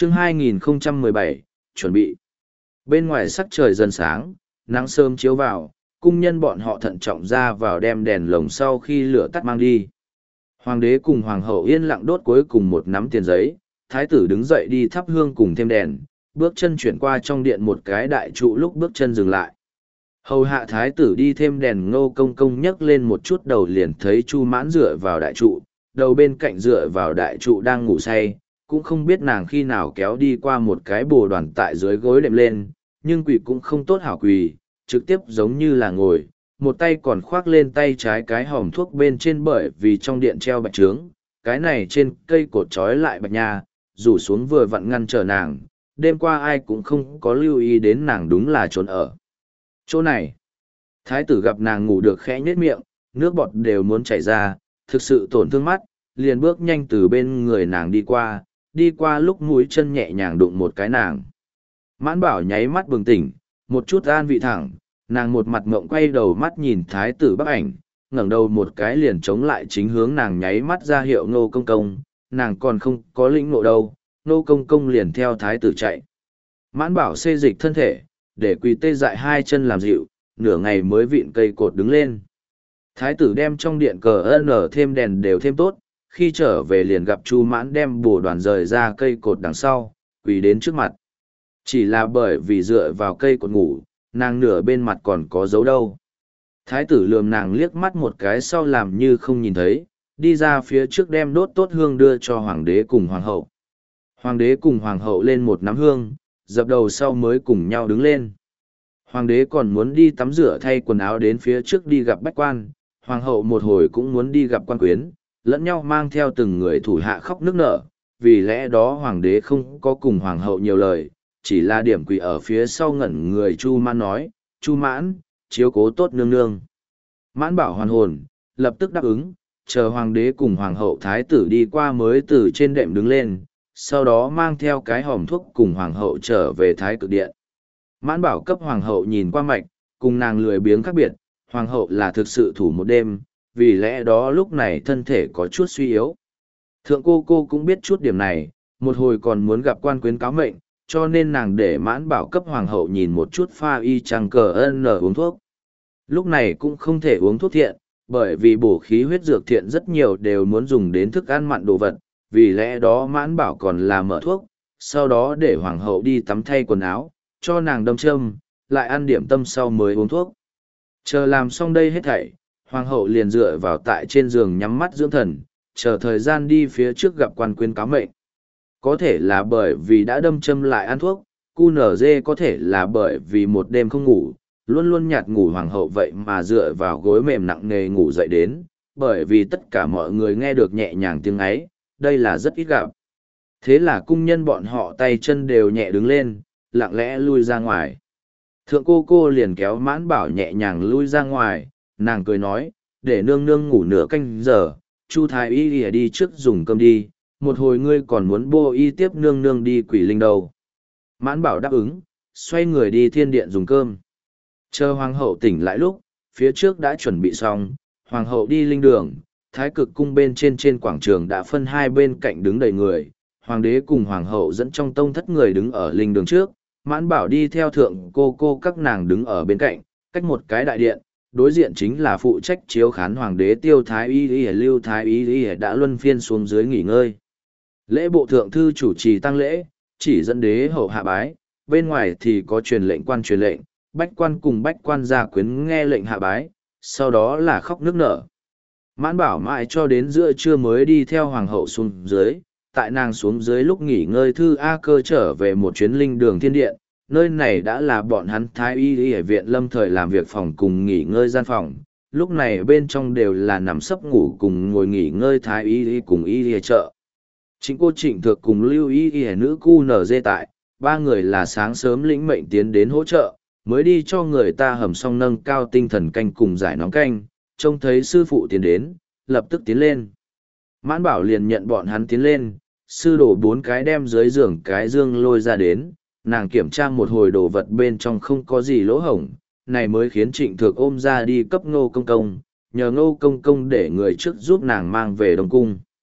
Chương 2017, chuẩn bị. Bên ngoài sắc trời dần sáng, nắng sớm chiếu vào, cung nhân bọn họ thận trọng ra vào đem đèn lồng sau khi lửa tắt mang đi. Hoàng đế cùng hoàng hậu yên lặng đốt cuối cùng một nắm tiền giấy, thái tử đứng dậy đi thắp hương cùng thêm đèn, bước chân chuyển qua trong điện một cái đại trụ lúc bước chân dừng lại. Hầu hạ thái tử đi thêm đèn, Ngô Công Công nhấc lên một chút đầu liền thấy Chu Mãn dựa vào đại trụ, đầu bên cạnh dựa vào đại trụ đang ngủ say, cũng không biết nàng khi nào kéo đi qua một cái bồ đoàn tại dưới gối đệm lên, nhưng quỳ cũng không tốt hảo quỳ, trực tiếp giống như là ngồi, một tay còn khoác lên tay trái cái hòm thuốc bên trên, bởi vì trong điện treo bạch trướng, cái này trên cây cột trói lại bạch nha, rủ xuống vừa vặn ngăn trở nàng, đêm qua ai cũng không có lưu ý đến nàng đúng là trốn ở chỗ này. Thái tử gặp nàng ngủ được khẽ nhếch miệng, nước bọt đều muốn chảy ra, thực sự tổn thương mắt, liền bước nhanh từ bên người nàng đi qua lúc mũi chân nhẹ nhàng đụng một cái nàng. Mãn Bảo nháy mắt bừng tỉnh, một chút an vị thẳng, nàng một mặt ngộng quay đầu mắt nhìn thái tử Bắc Ảnh, ngẩng đầu một cái liền chống lại chính hướng nàng nháy mắt ra hiệu Ngô Công Công, nàng còn không có lĩnh ngộ đâu, Ngô Công Công liền theo thái tử chạy. Mãn Bảo xê dịch thân thể, để quỳ tê dại hai chân làm dịu, nửa ngày mới vịn cây cột đứng lên. Thái tử đem trong điện cờ nở thêm đèn đều thêm tốt, khi trở về liền gặp Chu Mãn đem bồ đoàn rời ra cây cột đằng sau, quỳ đến trước mặt. Chỉ là bởi vì dựa vào cây cột ngủ, nàng nửa bên mặt còn có dấu đâu. Thái tử lườm nàng liếc mắt một cái sau làm như không nhìn thấy, đi ra phía trước đem đốt tốt hương đưa cho hoàng đế cùng hoàng hậu. Hoàng đế cùng hoàng hậu lên một nắm hương, dập đầu sau mới cùng nhau đứng lên. Hoàng đế còn muốn đi tắm rửa thay quần áo đến phía trước đi gặp bách quan, hoàng hậu một hồi cũng muốn đi gặp quan quyến, lẫn nhau mang theo từng người thủ hạ khóc nức nở, vì lẽ đó hoàng đế không có cùng hoàng hậu nhiều lời, chỉ là điểm quỳ ở phía sau ngẩn người. Chu Mãn nói, Chu Mãn, chiếu cố tốt nương nương. Mãn Bảo hoàn hồn, lập tức đáp ứng, chờ hoàng đế cùng hoàng hậu thái tử đi qua mới từ trên đệm đứng lên, sau đó mang theo cái hòm thuốc cùng hoàng hậu trở về thái cực điện. Mãn Bảo cấp hoàng hậu nhìn qua mạch, cùng nàng lười biếng khác biệt, hoàng hậu là thực sự thủ một đêm, vì lẽ đó lúc này thân thể có chút suy yếu. Thượng cô cũng biết chút điểm này, một hồi còn muốn gặp quan quyến cáo mệnh, cho nên nàng để Mãn Bảo cấp hoàng hậu nhìn một chút pha y chang cờ uống thuốc. Lúc này cũng không thể uống thuốc thiện, bởi vì bổ khí huyết dược thiện rất nhiều đều muốn dùng đến thức ăn mặn đồ vật, vì lẽ đó Mãn Bảo còn là mở thuốc, sau đó để hoàng hậu đi tắm thay quần áo, cho nàng đâm châm, lại ăn điểm tâm sau mới uống thuốc. Chờ làm xong đây hết thảy, hoàng hậu liền dựa vào tại trên giường nhắm mắt dưỡng thần, chờ thời gian đi phía trước gặp quan quyến cáo mệnh. Có thể là bởi vì đã đâm châm lại ăn thuốc, QNZ có thể là bởi vì một đêm không ngủ, luôn luôn nhạt ngủ, hoàng hậu vậy mà dựa vào gối mềm nặng nề ngủ dậy đến, bởi vì tất cả mọi người nghe được nhẹ nhàng tiếng ấy, đây là rất ít gặp. Thế là cung nhân bọn họ tay chân đều nhẹ đứng lên, lặng lẽ lui ra ngoài. Thượng cô liền kéo Mãn Bảo nhẹ nhàng lui ra ngoài, nàng cười nói, để nương nương ngủ nửa canh giờ, Chu thái y đi trước dùng cơm đi, một hồi ngươi còn muốn bô y tiếp nương nương đi quỷ linh đâu. Mãn Bảo đáp ứng, xoay người đi thiên điện dùng cơm. Chờ hoàng hậu tỉnh lại lúc, phía trước đã chuẩn bị xong, hoàng hậu đi linh đường, thái cực cung bên trên quảng trường đã phân hai bên cạnh đứng đầy người, hoàng đế cùng hoàng hậu dẫn trong tông thất người đứng ở linh đường trước, Mãn Bảo đi theo thượng cô các nàng đứng ở bên cạnh, cách một cái đại điện, đối diện chính là phụ trách chiếu khán hoàng đế Tiêu thái y Lưu thái y đã luân phiên xuống dưới nghỉ ngơi. Lễ bộ thượng thư chủ trì tang lễ, chỉ dẫn đế hậu hạ bái, bên ngoài thì có truyền lệnh quan truyền lệnh, bách quan cùng bách quan gia quyến nghe lệnh hạ bái, sau đó là khóc nức nở. Mãn Bảo mãi cho đến giữa trưa mới đi theo hoàng hậu xuống dưới, tại nàng xuống dưới lúc nghỉ ngơi, Thư A Cơ trở về một chuyến linh đường thiên điện, nơi này đã là bọn hắn thái y ở viện lâm thời làm việc phòng cùng nghỉ ngơi gian phòng, lúc này bên trong đều là nằm sấp ngủ cùng ngồi nghỉ ngơi thái y cùng y trợ. Chính cô Trịnh Thược cùng Lưu y nữ QNZ tại, ba người là sáng sớm lĩnh mệnh tiến đến hỗ trợ, mới đi cho người ta hầm xong nâng cao tinh thần canh cùng giải nóng canh, trông thấy sư phụ tiến đến, lập tức tiến lên. Mãn Bảo liền nhận bọn hắn tiến lên, sư đổ 4 cái đem dưới giường cái dương lôi ra đến, nàng kiểm tra một hồi đồ vật bên trong không có gì lỗ hổng, này mới khiến Trịnh Thược ôm ra đi cấp Ngô Công Công, nhờ Ngô Công Công để người trước giúp nàng mang về Đông Cung.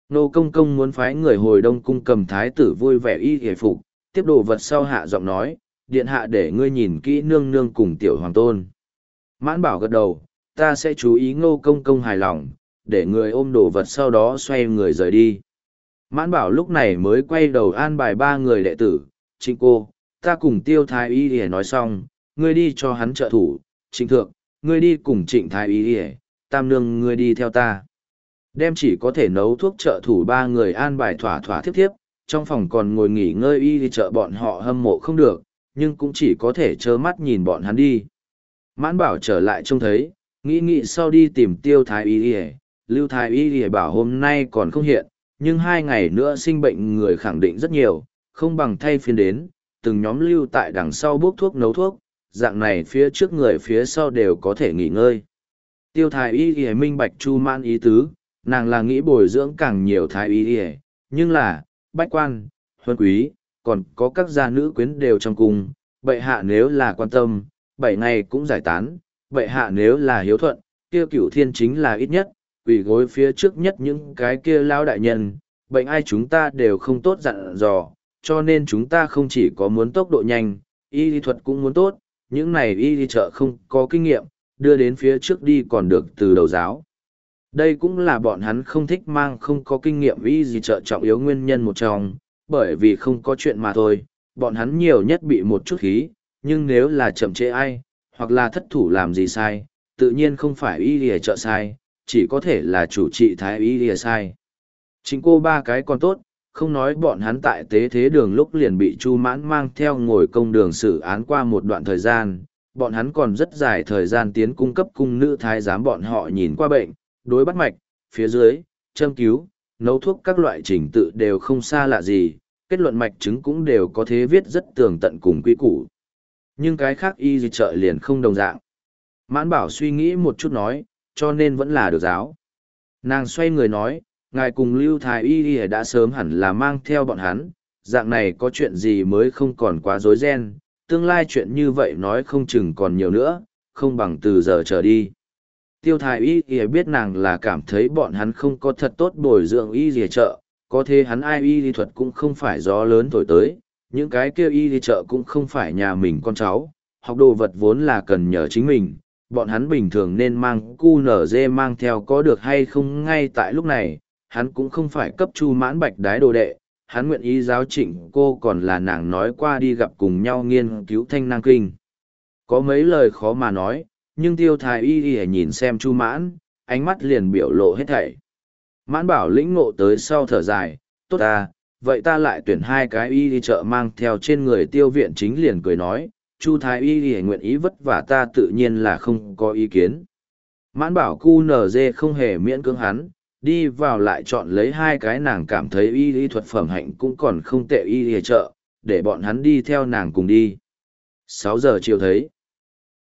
Nô công công muốn phái người hồi đông cung cầm thái tử vui vẻ y hề phục, tiếp đồ vật sau hạ giọng nói, điện hạ để ngươi nhìn kỹ nương nương cùng tiểu hoàng tôn. Mãn Bảo gật đầu, ta sẽ chú ý Ngô công công hài lòng, để người ôm đồ vật sau đó xoay người rời đi. Mãn Bảo lúc này mới quay đầu an bài ba người đệ tử, Trịnh cô, ta cùng Tiêu Thái Y để nói xong, ngươi đi cho hắn trợ thủ, Trịnh Thượng, ngươi đi cùng Trịnh Thái Y để, Tam Nương ngươi đi theo ta. Đem chỉ có thể nấu thuốc trợ thủ ba người an bài thỏa thỏa thiếp thiếp, trong phòng còn ngồi nghỉ ngơi y thì trợ bọn họ hâm mộ không được, nhưng cũng chỉ có thể trơ mắt nhìn bọn hắn đi. Mãn Bảo trở lại trông thấy, nghĩ sau đi tìm Tiêu Thái Y để, Lưu Thái Y để bảo hôm nay còn không hiện, nhưng 2 ngày nữa sinh bệnh người khẳng định rất nhiều, không bằng thay phiên đến, từng nhóm lưu tại đằng sau bốc thuốc nấu thuốc, dạng này phía trước người phía sau đều có thể nghỉ ngơi. Tiêu Thái Y Y minh bạch Chu Mãn ý tứ, nàng là nghĩ bồi dưỡng càng nhiều Thái Y Y, nhưng là, bách quan, huân quý, còn có các gia nữ quyến đều trong cung, bệ hạ nếu là quan tâm, 7 ngày cũng giải tán, bệ hạ nếu là hiếu thuận, kia Cửu Thiên chính là ít nhất, quỳ gối phía trước nhất những cái kia lao đại nhân, bệnh ai chúng ta đều không tốt dặn dò, cho nên chúng ta không chỉ có muốn tốc độ nhanh, y lý thuật cũng muốn tốt, những này y lý trợ không có kinh nghiệm, đưa đến phía trước đi còn được từ đầu giáo. Đây cũng là bọn hắn không thích mang không có kinh nghiệm y lý trợ trọng yếu nguyên nhân một trong, bởi vì không có chuyện mà thôi, bọn hắn nhiều nhất bị một chút khí, nhưng nếu là chậm trễ ai, hoặc là thất thủ làm gì sai, tự nhiên không phải y lý trợ sai, chỉ có thể là chủ trị thái y lìa sai. Chính cô ba cái còn tốt, không nói bọn hắn tại tế thế đường lúc liền bị Chu Mãn mang theo ngồi công đường xử án qua một đoạn thời gian, bọn hắn còn rất dài thời gian tiến cung cấp cung nữ thái giám bọn họ nhìn qua bệnh, đối bắt mạch, phía dưới, châm cứu, nấu thuốc các loại trình tự đều không xa lạ gì, kết luận mạch chứng cũng đều có thế viết rất tường tận cùng quy củ. Nhưng cái khác y gì trợ liền không đồng dạng. Mãn Bảo suy nghĩ một chút nói, cho nên vẫn là được giáo. Nàng xoay người nói, ngài cùng Lưu Thái Y đã sớm hẳn là mang theo bọn hắn, dạng này có chuyện gì mới không còn quá rối ren, tương lai chuyện như vậy nói không chừng còn nhiều nữa, không bằng từ giờ trở đi. Tiêu Thái Y biết nàng là cảm thấy bọn hắn không có thật tốt bồi dưỡng y gì trợ, có thế hắn ai y lý thuật cũng không phải gió lớn thổi tới, những cái kia y lý trợ cũng không phải nhà mình con cháu, học đồ vật vốn là cần nhờ chính mình. Bọn hắn bình thường nên mang QNZ mang theo có được hay không ngay tại lúc này, hắn cũng không phải cấp Chu Mãn Bạch đái đồ đệ, hắn nguyện ý giáo Trịnh cô còn là nàng nói qua đi gặp cùng nhau nghiên cứu Thanh Năng Kinh. Có mấy lời khó mà nói, nhưng Tiêu Thái Y nhìn xem Chu Mãn, ánh mắt liền biểu lộ hết thảy. Mãn Bảo lĩnh ngộ tới sau thở dài, tốt ta, vậy ta lại tuyển 2 cái y đi chợ mang theo trên người Tiêu Viện Chính liền cười nói, Chu Thái Y nguyện ý vất vả ta tự nhiên là không có ý kiến. Mãn Bảo QNZ không hề miễn cưỡng hắn, đi vào lại chọn lấy 2 cái nàng cảm thấy y lý thuật phẩm hạnh cũng còn không tệ y lý trợ, để bọn hắn đi theo nàng cùng đi. 6 giờ chiều thấy.